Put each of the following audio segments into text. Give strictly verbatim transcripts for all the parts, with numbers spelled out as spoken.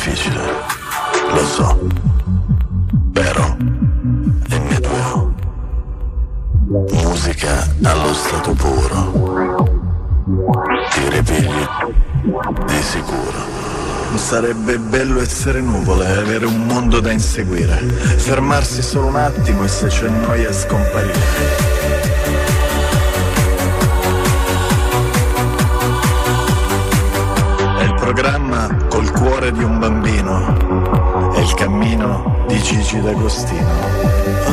difficile, lo so, però è mio duo. Musica allo stato puro, ti ripigli di sicuro. Sarebbe bello essere nuvole, avere un mondo da inseguire, fermarsi solo un attimo e se c'è noia scomparire. Programma col cuore di un bambino, è il cammino di Gigi D'Agostino.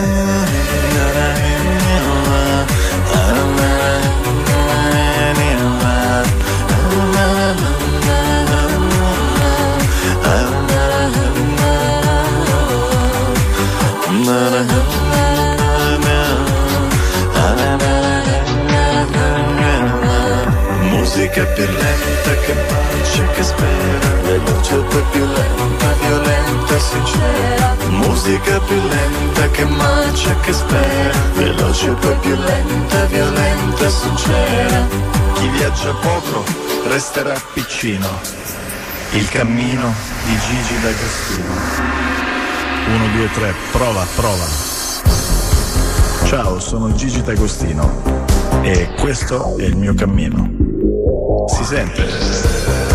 Musica più lenta che bacia, che spera, veloce poi più lenta, violenta, sincera. Musica più lenta che bacia, che spera, veloce poi più lenta, violenta, sincera. Chi viaggia poco resterà piccino, il cammino di Gigi D'Agostino. Uno, due, tre, prova, prova. Ciao, sono Gigi D'Agostino e questo è il mio cammino. Si sente?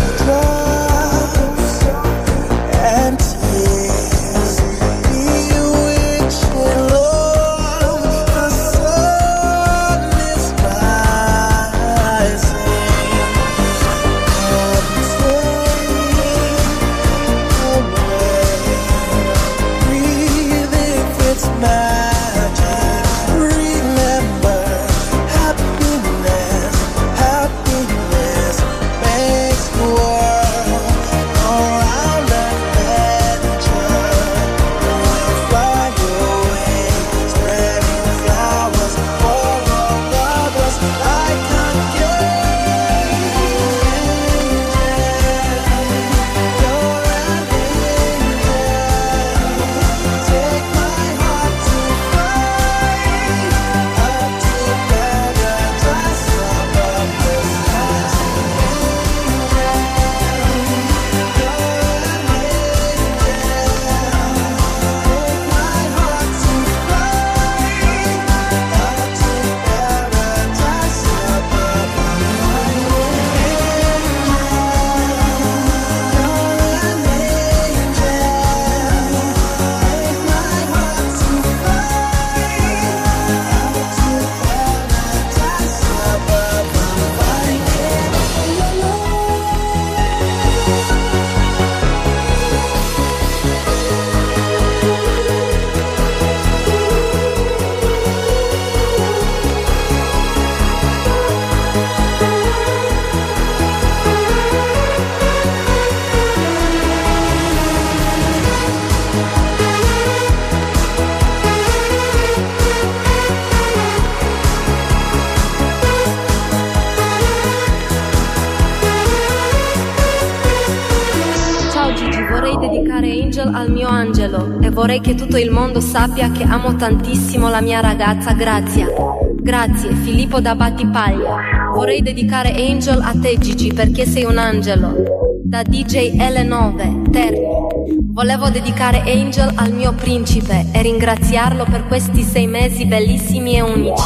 Al mio angelo e vorrei che tutto il mondo sappia che amo tantissimo la mia ragazza Grazia. Grazie Filippo da Battipaglia. Vorrei dedicare Angel a te Gigi perché sei un angelo. Da D J L nove Terni. Volevo dedicare Angel al mio principe e ringraziarlo per questi sei mesi bellissimi e unici.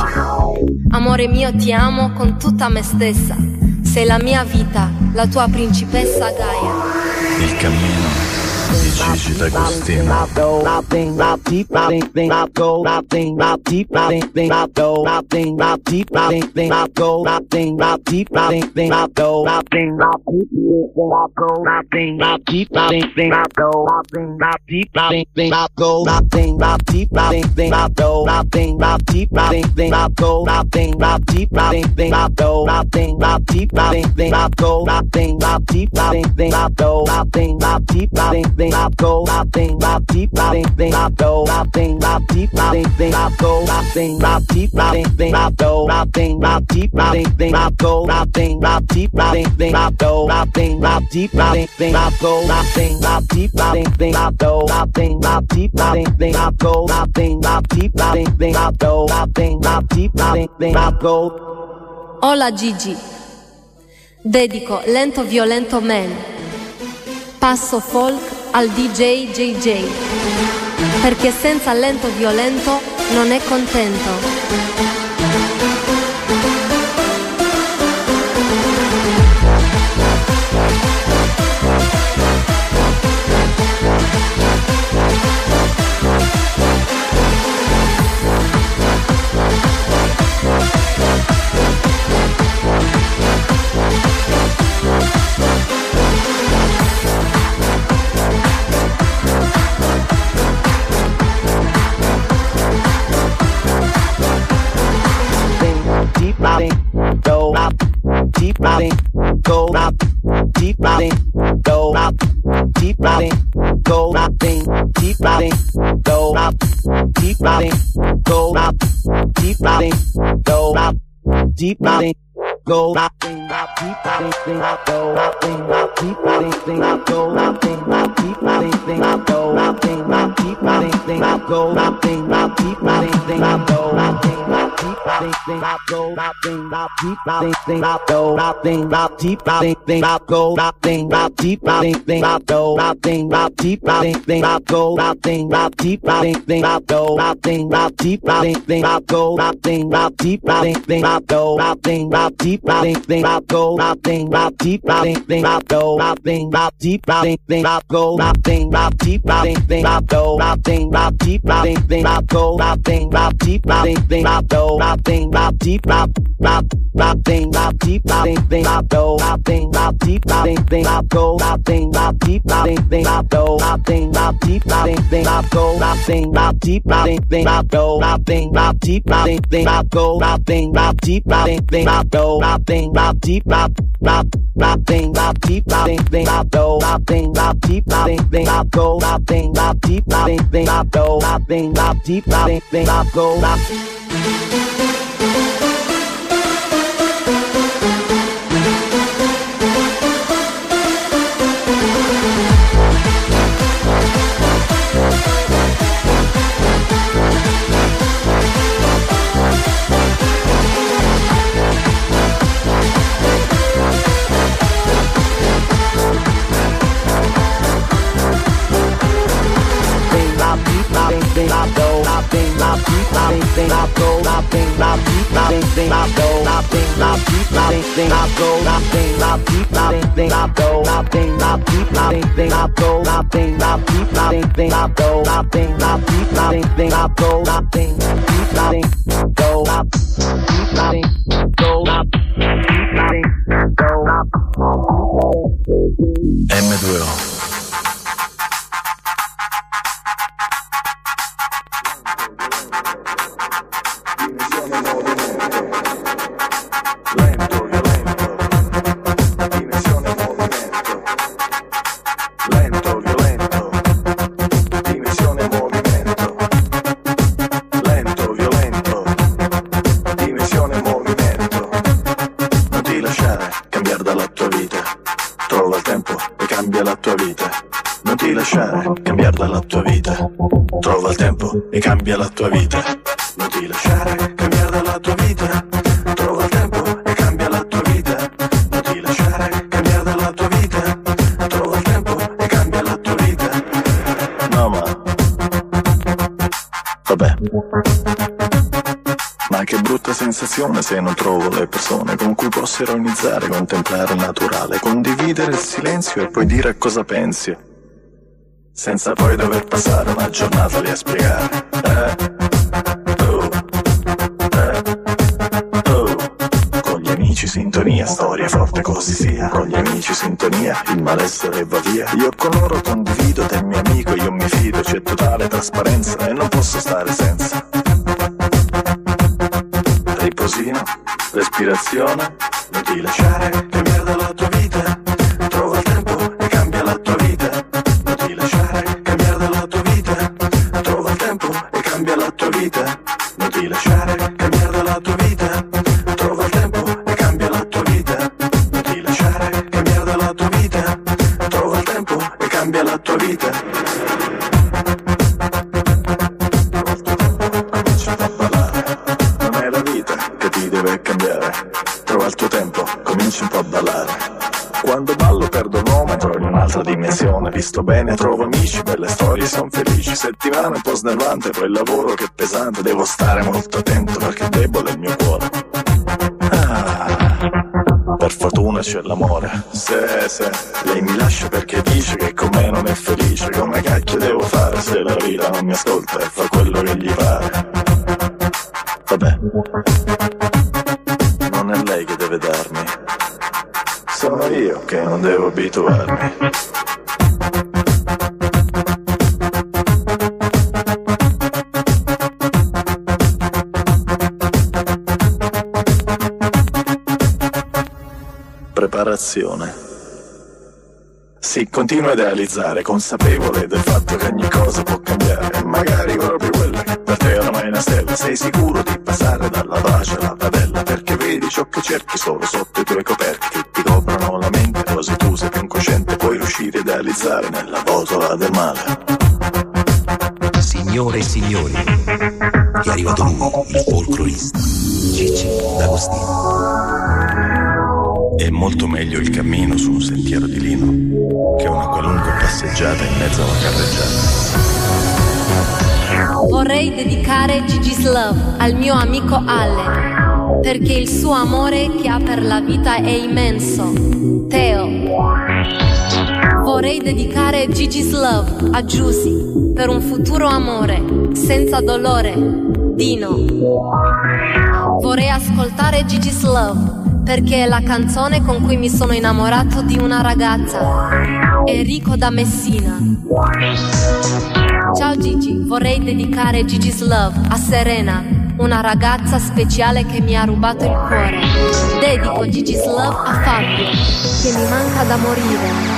Amore mio, ti amo con tutta me stessa. Sei la mia vita, la tua principessa Gaia. Il cammino di Gigi D'Agostino. Thing I go, I think I deep, I think I go, I think I deep, I think I go, I think I deep, I think I go, I think I deep, I think I go, I think I deep, I think I go, I think I deep, I think I go, I think I deep, I think I go, I think I deep, I think I go, I think I deep, I think I go, I think I deep, I think I go. Hola Gigi, dedico Lento Violento Man passo folk al D J J J, perché senza lento violento non è contento. Go up, keep riding, go up, keep riding, go up, keep riding, go up, keep riding, go up, keep riding, go up, keep riding, go up, keep riding. Go up, thing up, keep riding, thing up, go up, thing up, keep riding, thing up, go up, thing up, keep riding, thing up, go up, thing up, keep riding, thing up, go up, thing up, keep riding, thing up, go up, thing up, keep riding, thing up, go up, thing up, keep riding, thing up, go up, thing up, keep riding, thing up, go up, thing up, keep riding, thing up, go up, thing up, keep riding, thing up, go up, thing up, keep riding, thing up, go up, thing up, keep riding, thing up, go up, thing up, keep riding, thing up, go up, thing up, keep riding, thing up, go up, thing up, keep riding, thing up, go up, thing up, keep riding, thing up, go up, thing up, keep riding, thing up, go up, thing up, keep riding, thing up, go up, thing up, keep riding, thing up, go up, thing up, keep up, up, up, thing up, keep riding, thing up, go up, thing up, keep riding, thing up, go up, thing up, keep riding, thing up, go up, thing up, keep riding, thing up, go up, thing up, keep riding, thing up, go up, thing up, keep riding, thing up, go up, thing up, keep riding, thing up, go up, thing up, keep up, up, up, thing up, keep riding, thing up, go up, thing up, keep riding, thing up, go up, thing up, keep riding, thing up, go up, thing up, keep riding, thing up, go up. Thing up, go up, thing up, keep riding, thing up, go up, thing up, keep riding, thing up, go up, thing up, keep riding, thing up, go up, thing up, keep riding, thing up, go up, thing up, keep riding, thing up, go up, thing up, keep riding, thing up, go up, thing up, keep riding, thing up, go up, thing, keep riding, go up, keep riding, go up, keep riding, go up. M due O. Cambiare la tua vita, trova il tempo e cambia la tua vita. Non ti lasciare cambiare dalla tua vita, trova il tempo e cambia la tua vita. Non ti lasciare cambiare dalla tua vita, trova il tempo e cambia la tua vita. No ma, vabbè. Ma che brutta sensazione se non trovo le persone con cui posso ironizzare, contemplare il naturale, condividere il silenzio e poi dire cosa pensi. Senza poi dover passare una giornata lì a spiegare. Eh? Oh. Eh? Oh. Con gli amici sintonia, storia forte così sia. Con gli amici sintonia, il malessere va via. Io con loro condivido del mio amico, io mi fido, c'è totale trasparenza e non posso stare senza. Riposino, respirazione, non ti lasciare cambiare dalla tua vita. Trova il tempo e cambia la tua vita. Cambiare dalla tua vita, trova il tempo e cambia la tua vita. Non ti lasciare cambiare dalla tua vita, trova il tempo e cambia la tua vita. Non ti lasciare cambiare dalla tua vita, trova il tempo e cambia la tua vita. Trova il tuo tempo, comincia a ballare. Non è la vita che ti deve cambiare. Trova il tuo tempo, comincia un po' a ballare. Quando ballo perdo il nome, entro in un'altra dimensione. cognizione, visto bene trovo amici, belle storie son felici. Settimana un po' snervante, poi il lavoro che è pesante, devo stare molto attento perché è debole il mio cuore. Ah, per fortuna c'è l'amore, se, se, lei mi lascia perché dice che con me non è felice. Come cacchio devo fare se la vita non mi ascolta e fa quello che gli pare? Vabbè, non è lei che deve darmi, sono io che non devo abituarmi. Preparazione. Sì, continuo a idealizzare, consapevole del fatto che ogni cosa può cambiare. E magari proprio quella che per te oramai è una stella. Sei sicuro di passare dalla pace alla padella? Perché vedi ciò che cerchi solo sotto i tuoi coperchi che ti coprono la mente, così tu sei più incosciente, puoi riuscire a idealizzare nella botola del male. Signore e signori, è arrivato lui, il folclorista, Gigi D'Agostino. È molto meglio il cammino su un sentiero di lino che una qualunque passeggiata in mezzo a una carreggiata. Vorrei dedicare Gigi's Love al mio amico Allen, perché il suo amore che ha per la vita è immenso. Teo. Vorrei dedicare Gigi's Love a Giusy per un futuro amore senza dolore. Dino. Vorrei ascoltare Gigi's Love perché è la canzone con cui mi sono innamorato di una ragazza, Enrico da Messina. Ciao Gigi, vorrei dedicare Gigi's Love a Serena, una ragazza speciale che mi ha rubato il cuore. Dedico Gigi's Love a Fabio, che mi manca da morire.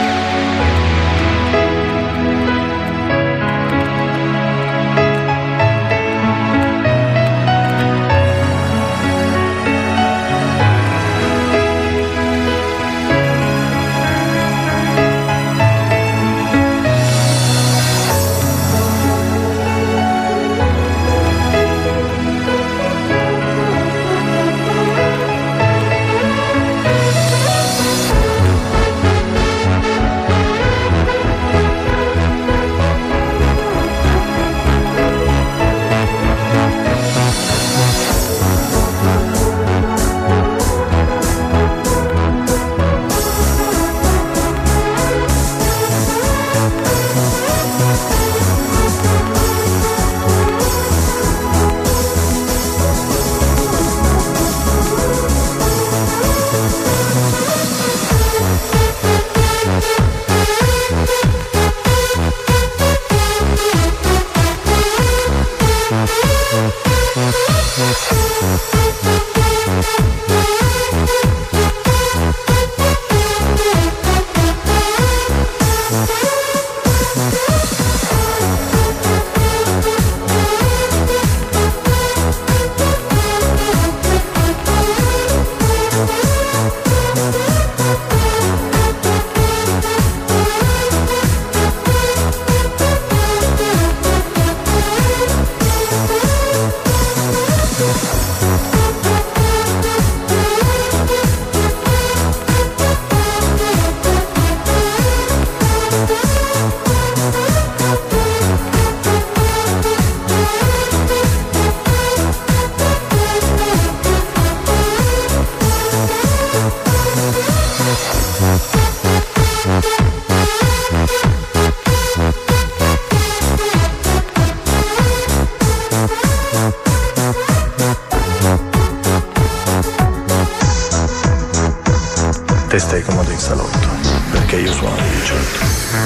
Te stai comodo in salotto, perché io suono di diciotto.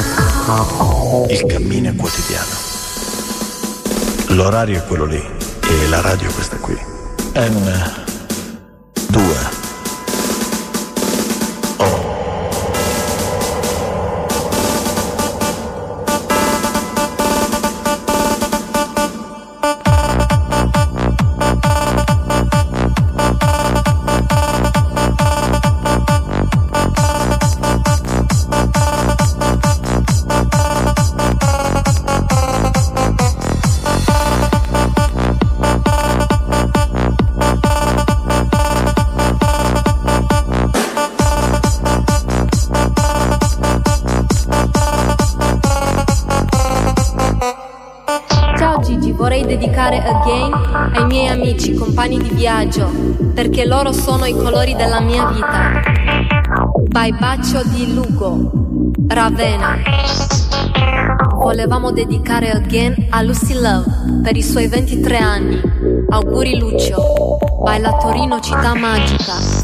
Il cammino è quotidiano. L'orario è quello lì e la radio è questa qui. N due dedicare Again ai miei amici, compagni di viaggio, perché loro sono i colori della mia vita. By Baccio di Lugo, Ravenna. Volevamo dedicare Again a Lucy Love per i suoi ventitré anni. Auguri Lucio. By La Torino Città Magica.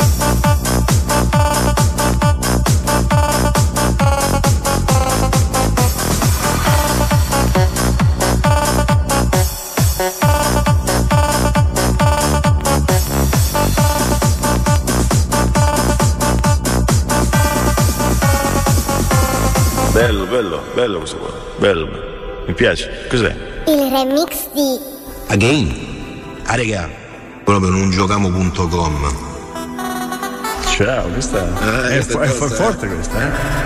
Bello, bello, bello questo qua. Bello, mi piace. Cos'è? Il remix di Again. Ah regà, proprio non giochiamo punto com. Ciao, questa eh, è, questa è, cosa, è forte questa, eh?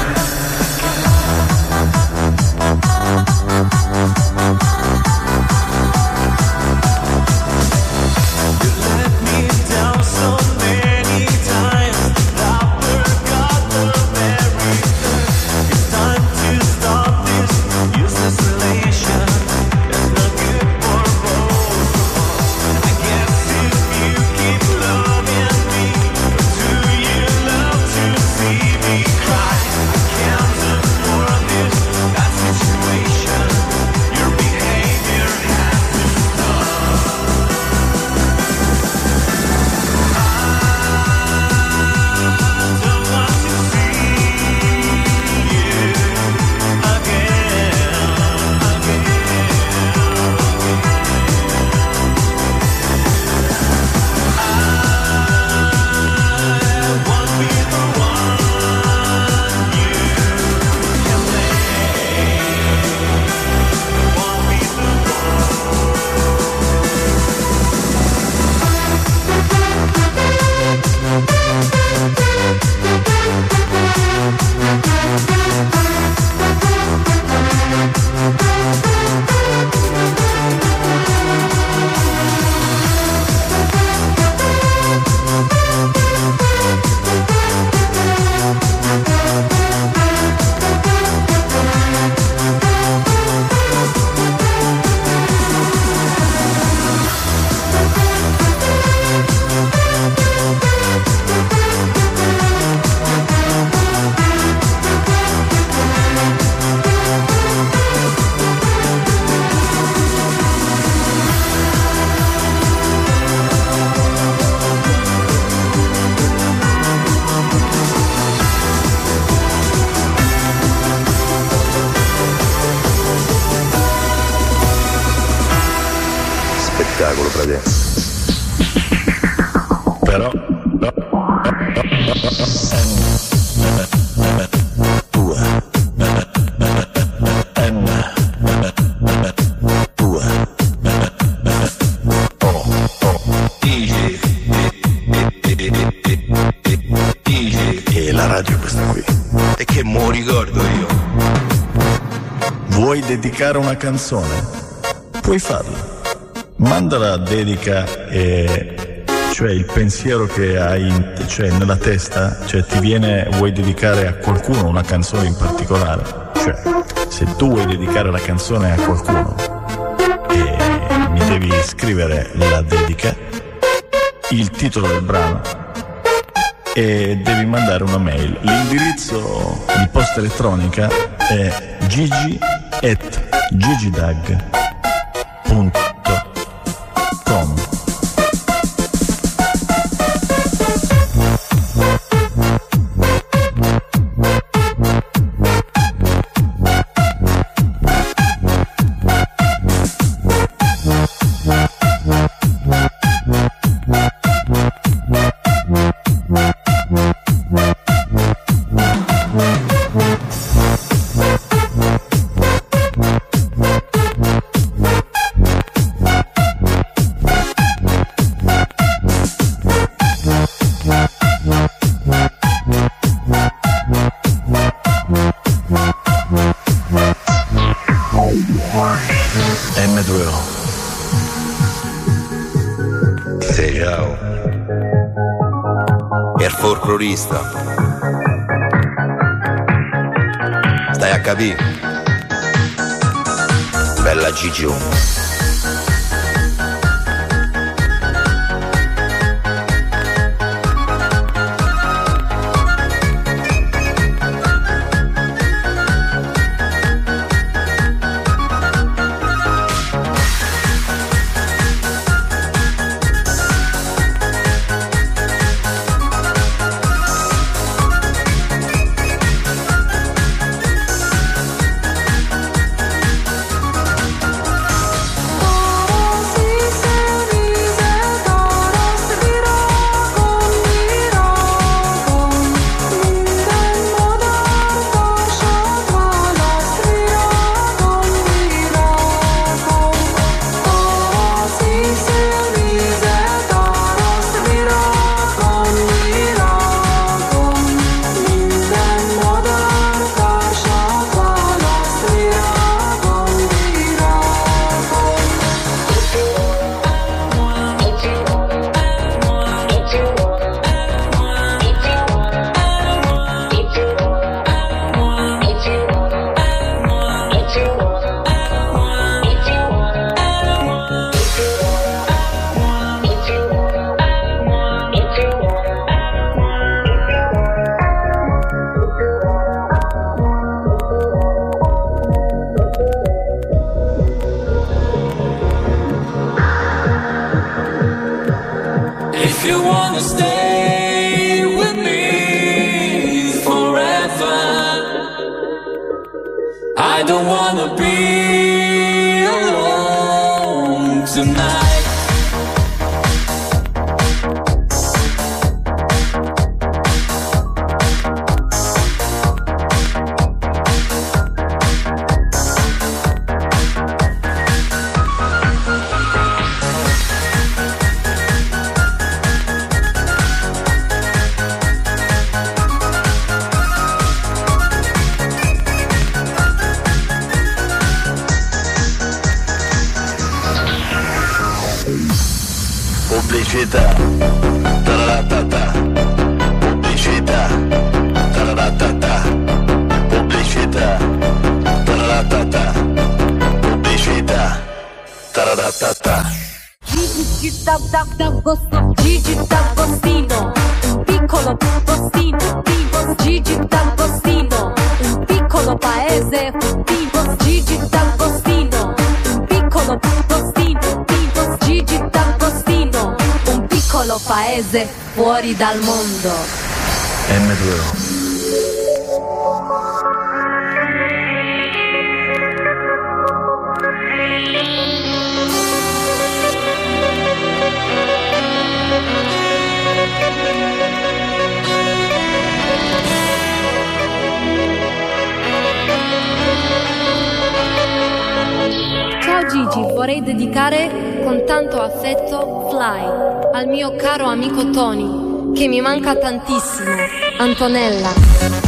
spettacolo, frate. Però tua tua oh oh dici e la radio è questa qui e che mo ricordo io. Vuoi dedicare una canzone? Puoi farlo. Mandala a dedica, e, cioè il pensiero che hai in, cioè nella testa, cioè ti viene, vuoi dedicare a qualcuno una canzone in particolare, cioè se tu vuoi dedicare la canzone a qualcuno e mi devi scrivere la dedica, il titolo del brano e devi mandare una mail. L'indirizzo di posta elettronica è gigi at gigidag punto com. M due O. Sì, ciao. Il folclorista. Stai a capire? Bella Gigio. you wanna stay with me forever, I don't wanna be alone tonight. Pubblicità, tararatata, pubblicità, tararatata, pubblicità, tararatata, pubblicità, tararatata. Gigi D'Agostino, Gigi D'Agostino, un piccolo postino, Gigi D'Agostino, un piccolo paese furtivo, Gigi D'Agostino, un piccolo postino, Gigi D'Agostino, un piccolo paese fuori dal mondo. emme due o. Ciao Gigi, vorrei dedicare con tanto affetto Fly al mio caro amico Tony, che mi manca tantissimo, Antonella.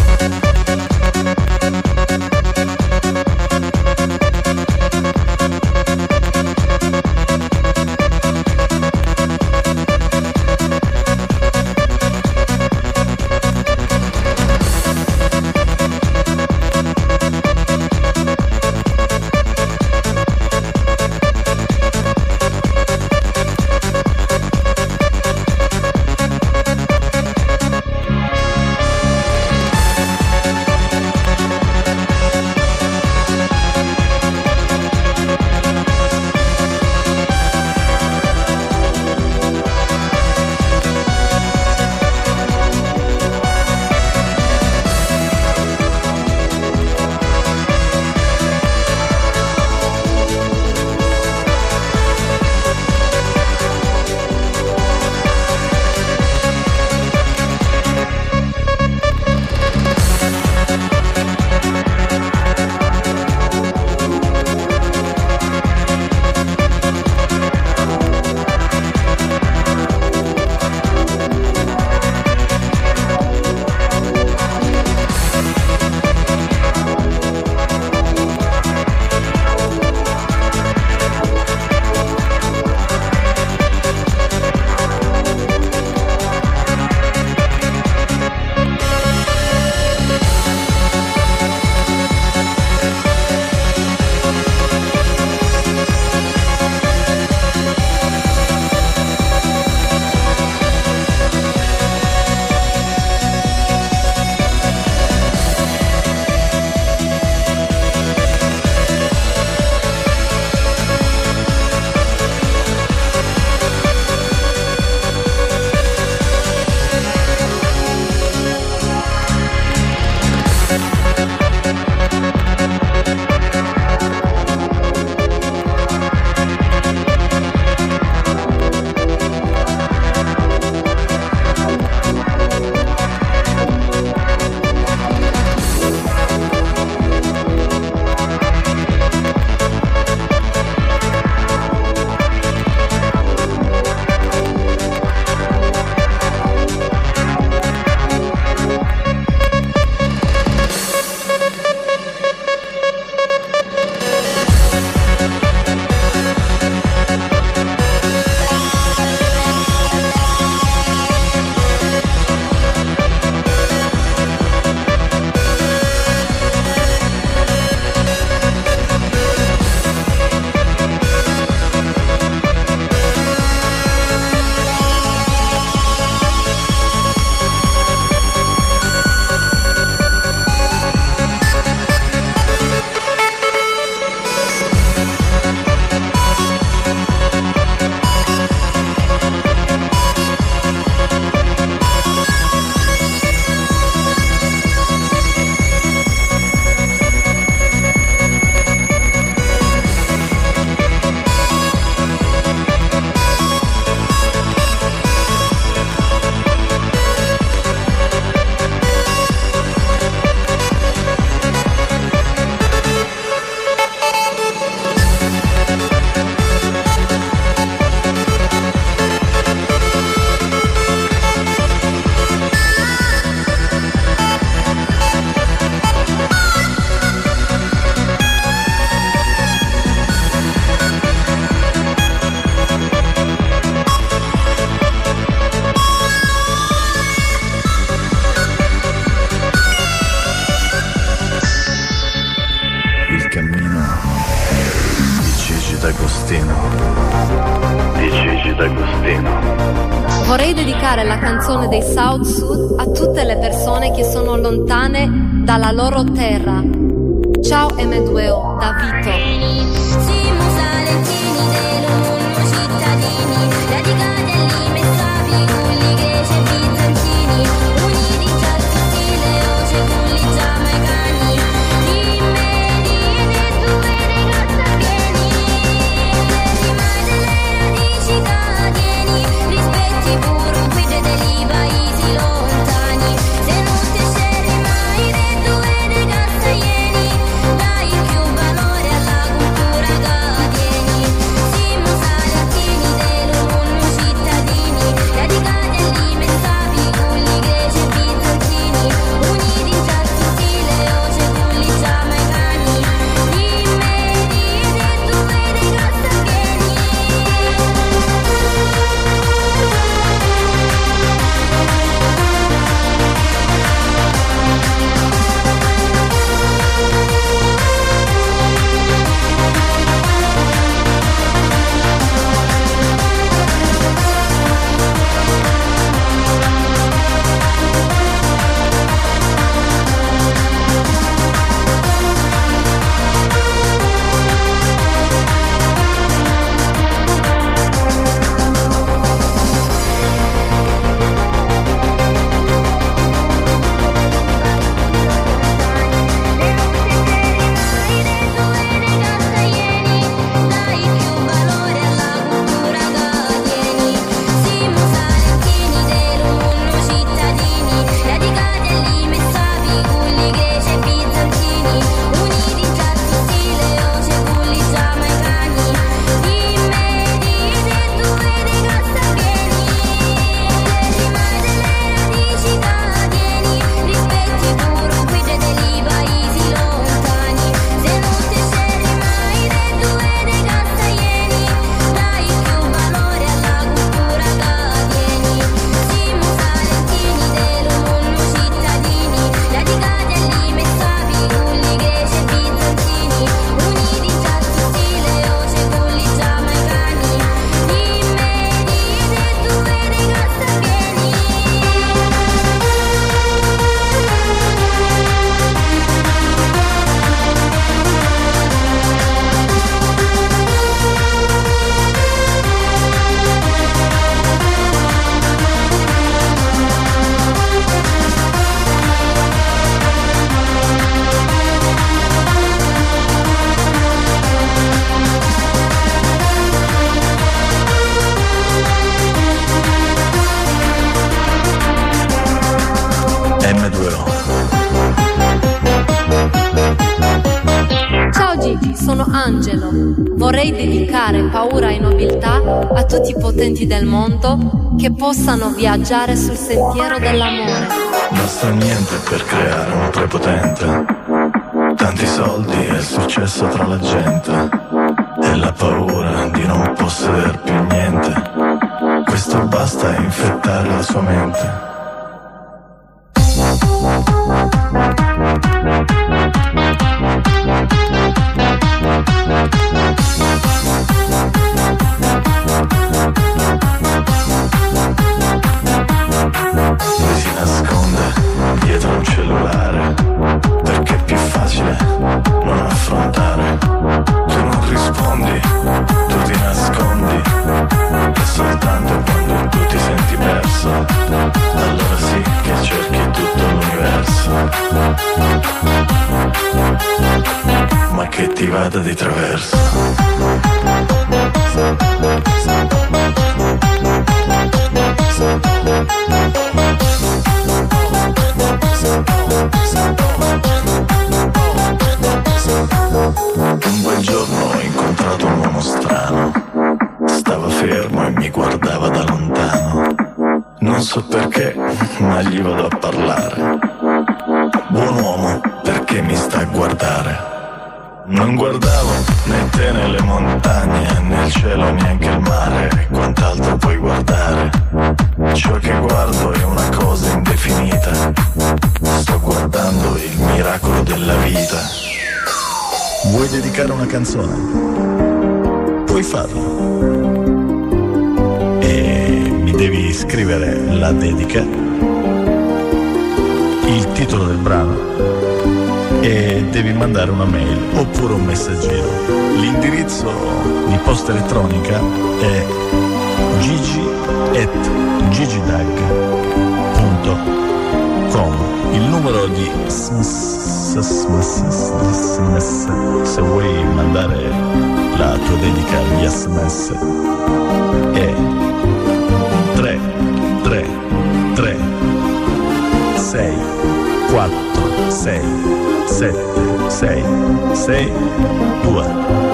D'Agostino. Di Gigi D'Agostino. Vorrei dedicare la canzone dei South Sud a tutte le persone che sono lontane dalla loro terra. Ciao M due O, da Vito. Sono Angelo. Vorrei dedicare Paura e Nobiltà a tutti i potenti del mondo che possano viaggiare sul sentiero dell'amore. Basta niente per creare un prepotente, tanti soldi e il successo tra la gente, e la paura di non possedere più niente. Questo basta a infettare la sua mente. Lui si nasconde dietro un cellulare perché è più facile non affrontare. Tu non rispondi, tu ti nascondi, e soltanto quando tu ti senti perso, allora sì che cerchi tutto l'universo, ma che ti vada di traverso. Un bel giorno ho incontrato un uomo strano, stava fermo e mi guardava da lontano. Non so perché, ma gli vado a parlare. Buon uomo, perché mi sta a guardare? Non guardavo né te né le montagne, né il cielo neanche il mare, e quant'altro puoi guardare. Ciò che guardo è una cosa indefinita, sto guardando il miracolo della vita. Vuoi dedicare una canzone? puoi farlo. E mi devi scrivere la dedica, il titolo del brano e devi mandare una mail oppure un messaggino. L'indirizzo di posta elettronica è gigi at gigidag punto com. Il numero di sms, se vuoi mandare la tua dedica via sms, è tre tre tre sei quattro sei sette sei sei due.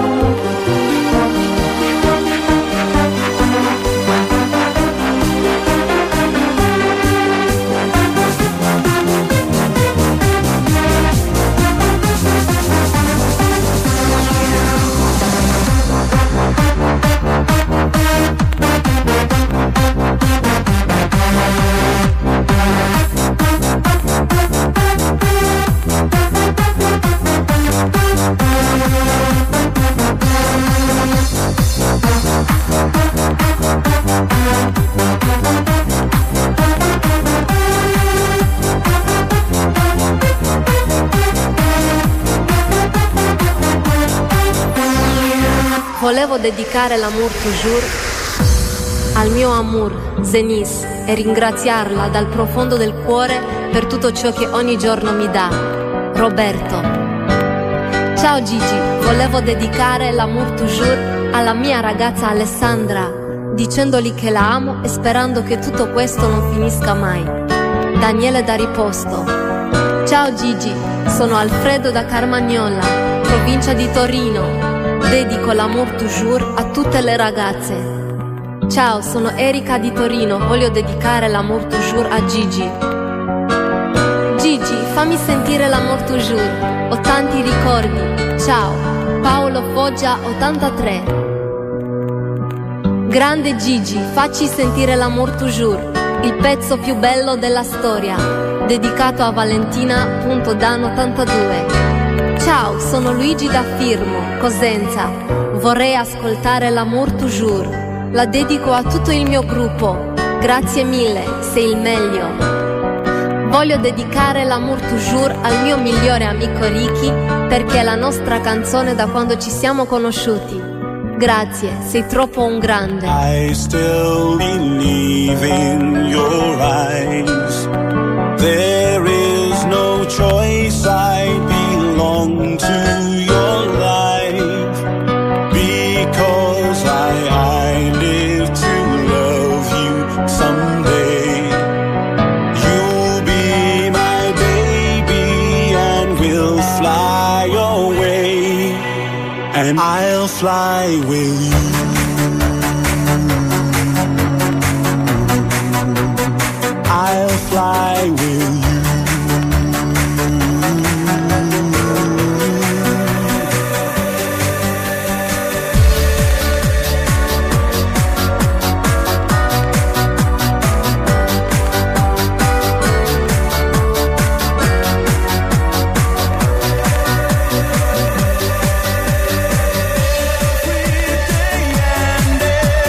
Volevo dedicare l'amour toujours al mio amour, Zenis, e ringraziarla dal profondo del cuore per tutto ciò che ogni giorno mi dà. Roberto. Ciao Gigi, volevo dedicare l'amour toujours alla mia ragazza Alessandra, dicendogli che la amo e sperando che tutto questo non finisca mai. Daniele da Riposto. Ciao Gigi, sono Alfredo da Carmagnola, provincia di Torino. Dedico l'amour toujours a tutte le ragazze. Ciao, sono Erika di Torino, voglio dedicare l'amour toujours a Gigi. Gigi, fammi sentire l'amour toujours, ho tanti ricordi. Ciao, Paolo Foggia ottantatré. Grande Gigi, facci sentire l'amour toujours, il pezzo più bello della storia, dedicato a Valentina.dan ottantadue. Ciao, sono Luigi da Firmo, Cosenza. Vorrei ascoltare l'amour toujours. La dedico a tutto il mio gruppo. Grazie mille, sei il meglio. Voglio dedicare l'amour toujours al mio migliore amico Ricky, perché è la nostra canzone da quando ci siamo conosciuti. Grazie, sei troppo un grande. I still believe in your eyes. There is no choice, I belong to your life, because I, I live to love you someday. You'll be my baby and we'll fly away, and I'll fly with you. I'll fly with you.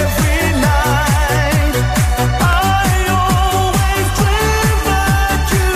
You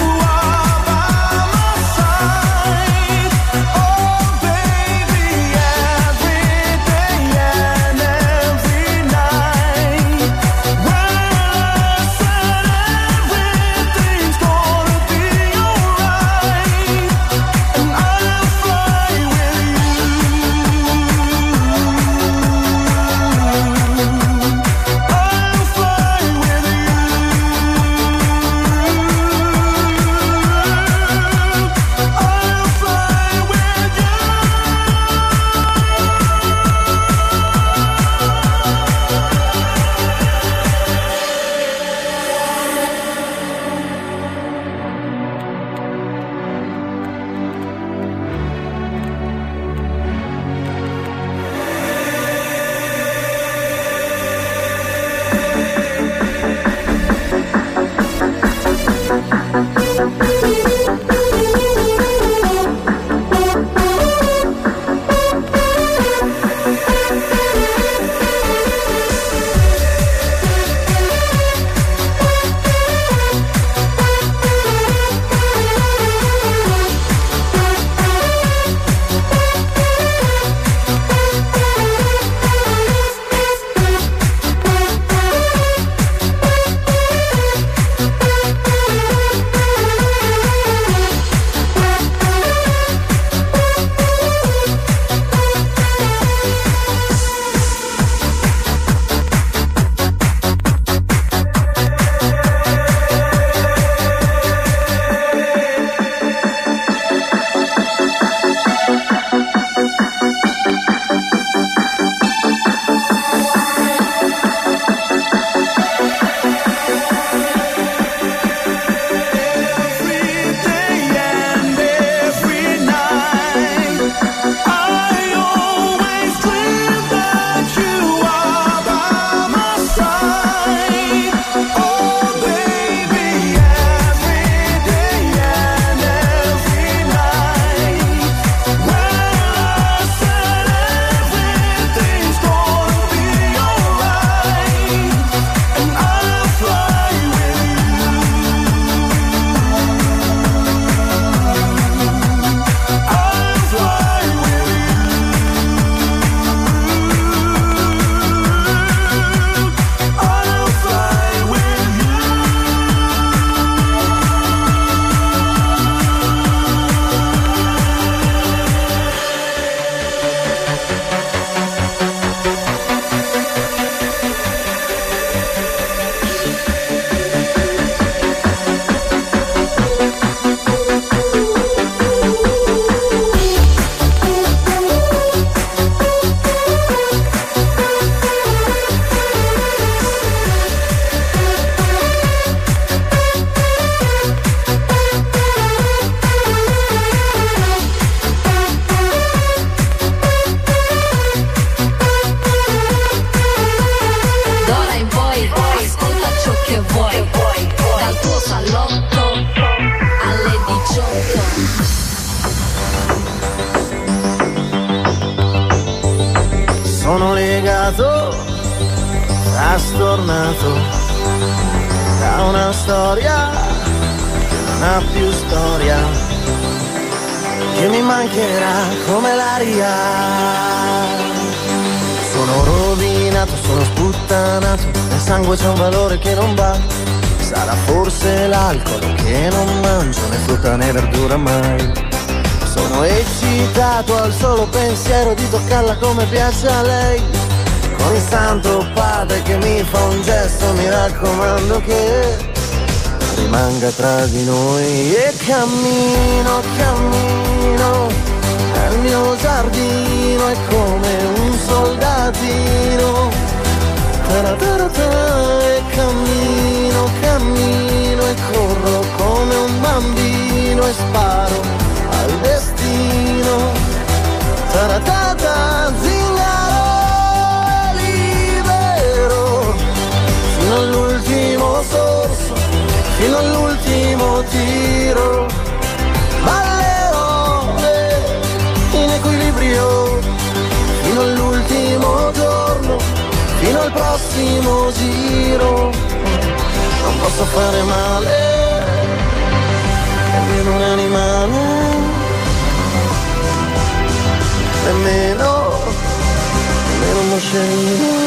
innamorato, trastornato da una storia che non ha più storia, che mi mancherà come l'aria. Sono rovinato, sono sputtanato, nel sangue c'è un valore che non va. Sarà forse l'alcol che non mangio né frutta né verdura mai. Sono eccitato al solo pensiero di toccarla come piace a lei. Con il santo padre che mi fa un gesto, mi raccomando che rimanga tra di noi. E cammino, cammino nel mio giardino, è come un soldatino. Taratara, e cammino, cammino e corro come un bambino e sparo al destino. Taratata, zingaro libero, fino all'ultimo sorso, fino all'ultimo tiro. Ballerò in equilibrio fino all'ultimo giorno, fino al prossimo giro. Non posso fare male, nemmeno un animale, nemmeno, nemmeno un moscerino.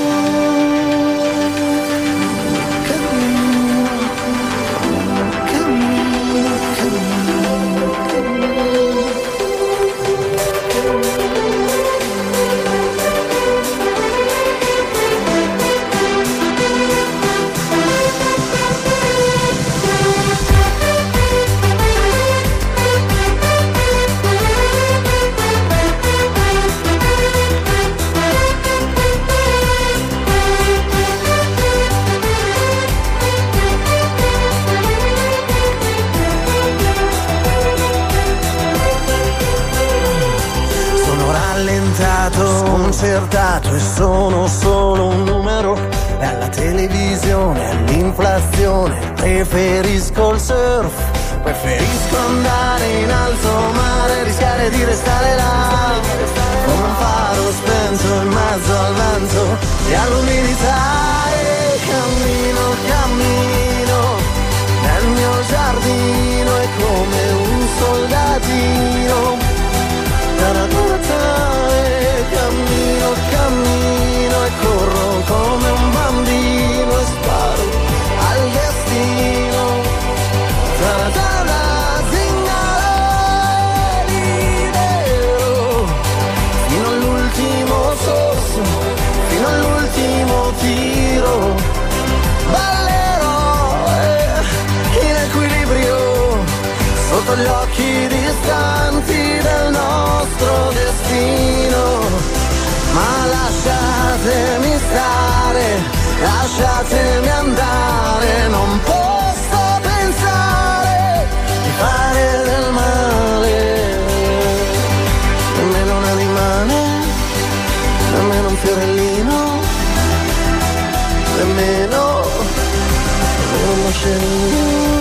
Sconcertato e sono solo un numero, e alla televisione, all'inflazione preferisco il surf. Preferisco andare in alto mare, rischiare di restare là come un faro spento in mezzo al vento e all'umidità. E cammino, cammino nel mio giardino, è come un soldatino. E cammino, cammino e corro come un bambino e sparo al destino. Taratana, zingaro libero, fino all'ultimo sorso, fino all'ultimo tiro. Ballerò in equilibrio sotto gli occhi distanti del nostro destino. Ma lasciatemi stare, lasciatemi andare, non posso pensare di fare del male. Nemmeno un animale, nemmeno un fiorellino, nemmeno, nemmeno un moscerino.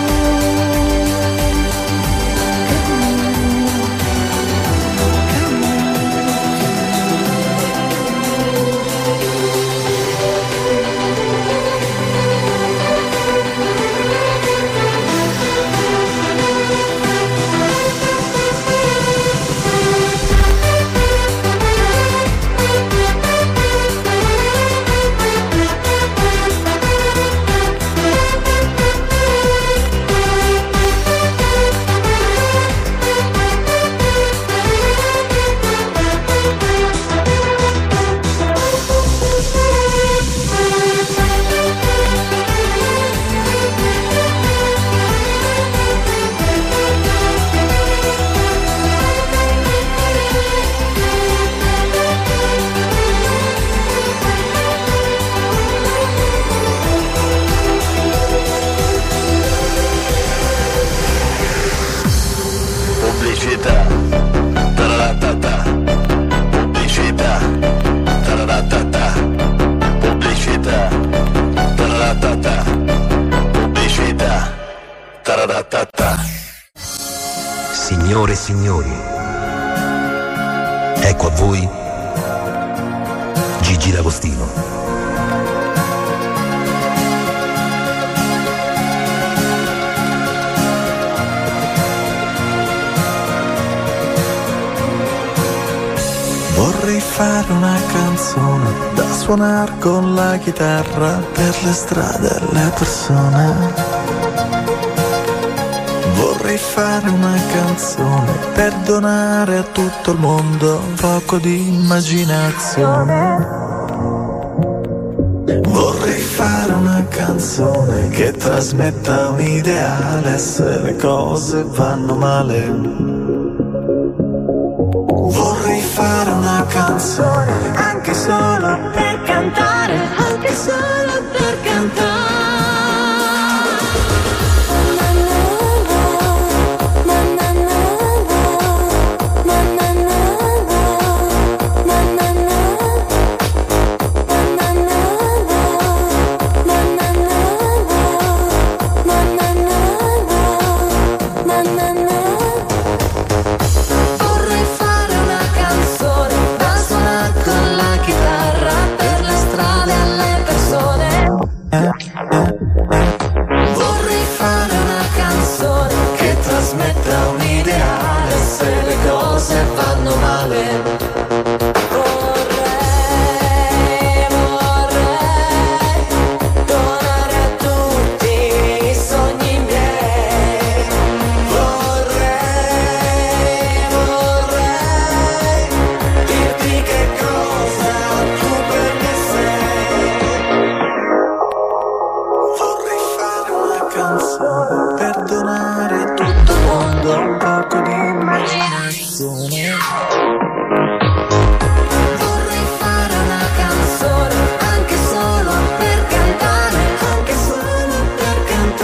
Signore e signori, ecco a voi Gigi D'Agostino. Vorrei fare una canzone da suonare con la chitarra per le strade e le persone. Vorrei fare una canzone per donare a tutto il mondo un poco di immaginazione. Vorrei fare una canzone che trasmetta un ideale se le cose vanno male. Vorrei fare una canzone anche solo per cantare, anche solo per cantare. Vorrei fare una canzone che trasmetta un ideale se le cose vanno male. Vorrei, vorrei donare a tutti i sogni miei. Vorrei, vorrei dirti che cosa tu per me sei. Vorrei fare una canzone per donare a tutto il mondo un poco di immaginazione. Vorrei fare una canzone anche solo per cantare, anche solo per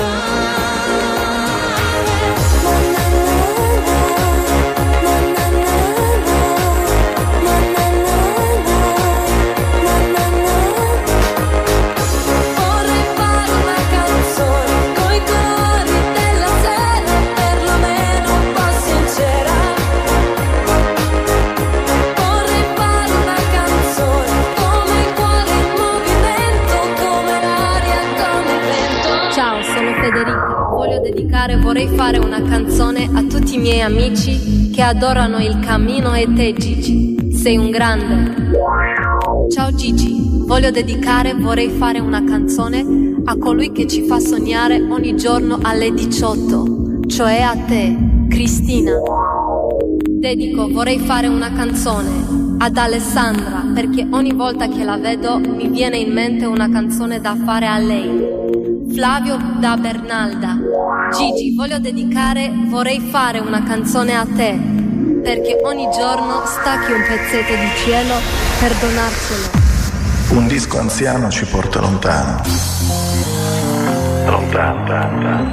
Vorrei fare una canzone coi colori della sera, perlomeno un po' sincera. Vorrei fare una canzone come il cuore in movimento, come l'aria, come il vento. Ciao, sono Federica. Voglio dedicare, vorrei fare una canzone a tutti i miei amici che adorano il cammino e te, Gigi. Sei un grande. Ciao Gigi, voglio dedicare, vorrei fare una canzone a colui che ci fa sognare ogni giorno alle diciotto, cioè a te, Cristina. Dedico, vorrei fare una canzone ad Alessandra, perché ogni volta che la vedo mi viene in mente una canzone da fare a lei. Flavio da Bernalda. Gigi, voglio dedicare, vorrei fare una canzone a te, perché ogni giorno stacchi un pezzetto di cielo per donarcelo. Un disco anziano ci porta lontano. Lontano.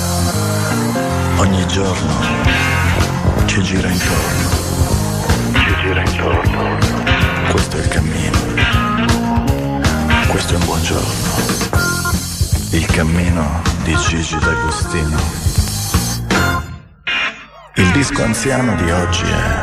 Ogni giorno ci gira intorno. Ci gira intorno. Questo è il cammino. Questo è un buongiorno. Il cammino di Gigi D'Agostino. Il disco anziano di oggi è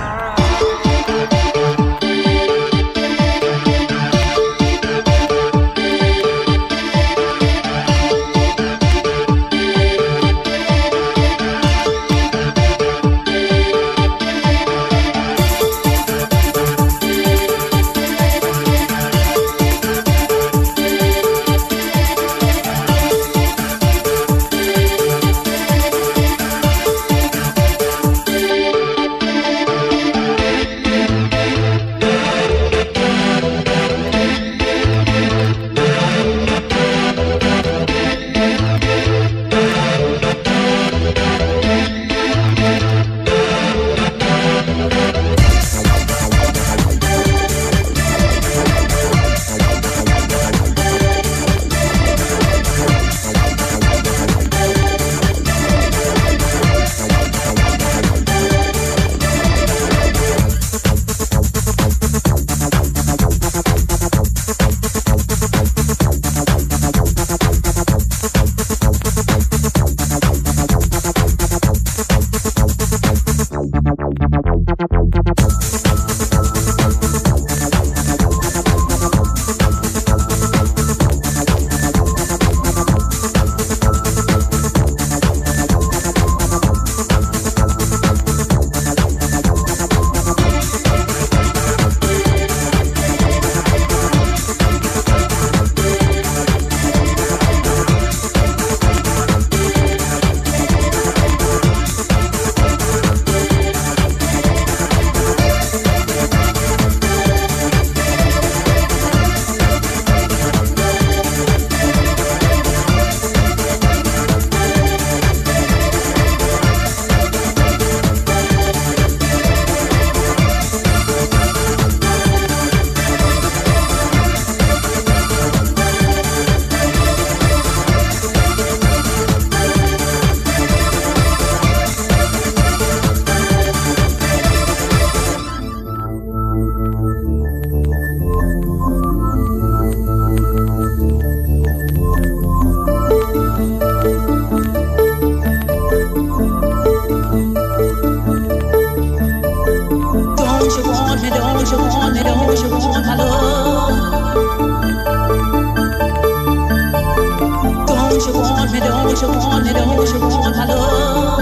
don't you want me, don't you want my love?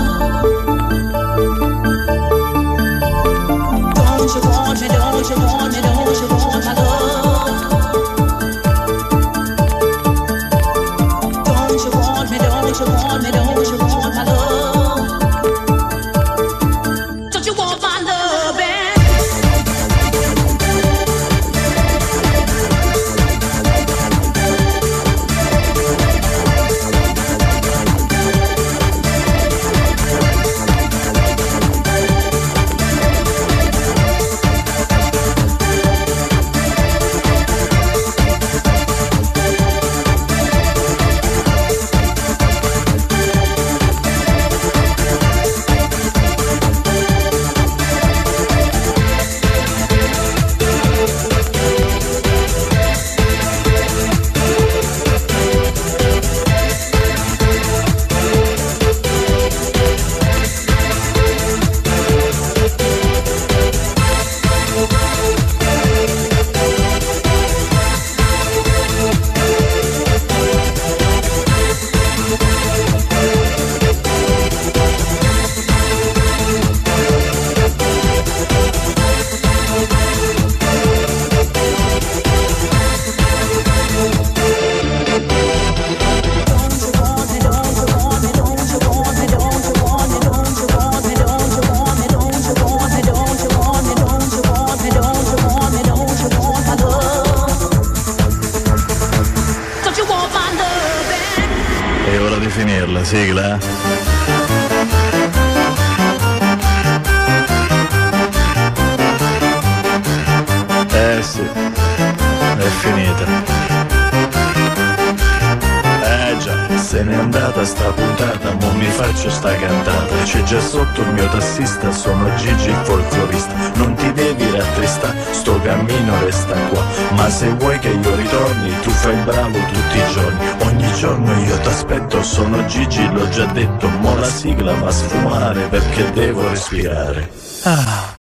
Don't you want me, don't you want me, don't you want my love? Don't you want me, don't you want me, don't you want my love? Don't you want my love, baby? Sigla. Eh sì, è finita. Eh già, se n'è andata sta puntata, mo mi faccio sta cantata. C'è già sotto il mio tassista, sono Gigi il folclorista. Non ti devi rattristare, sto cammino resta qua. Ma se vuoi che io ritorni, tu fai il bravo tutti i giorni. Ogni giorno io t'aspetto, sono Gigi, l'ho già detto. Mo la sigla va a sfumare perché devo respirare. Ah.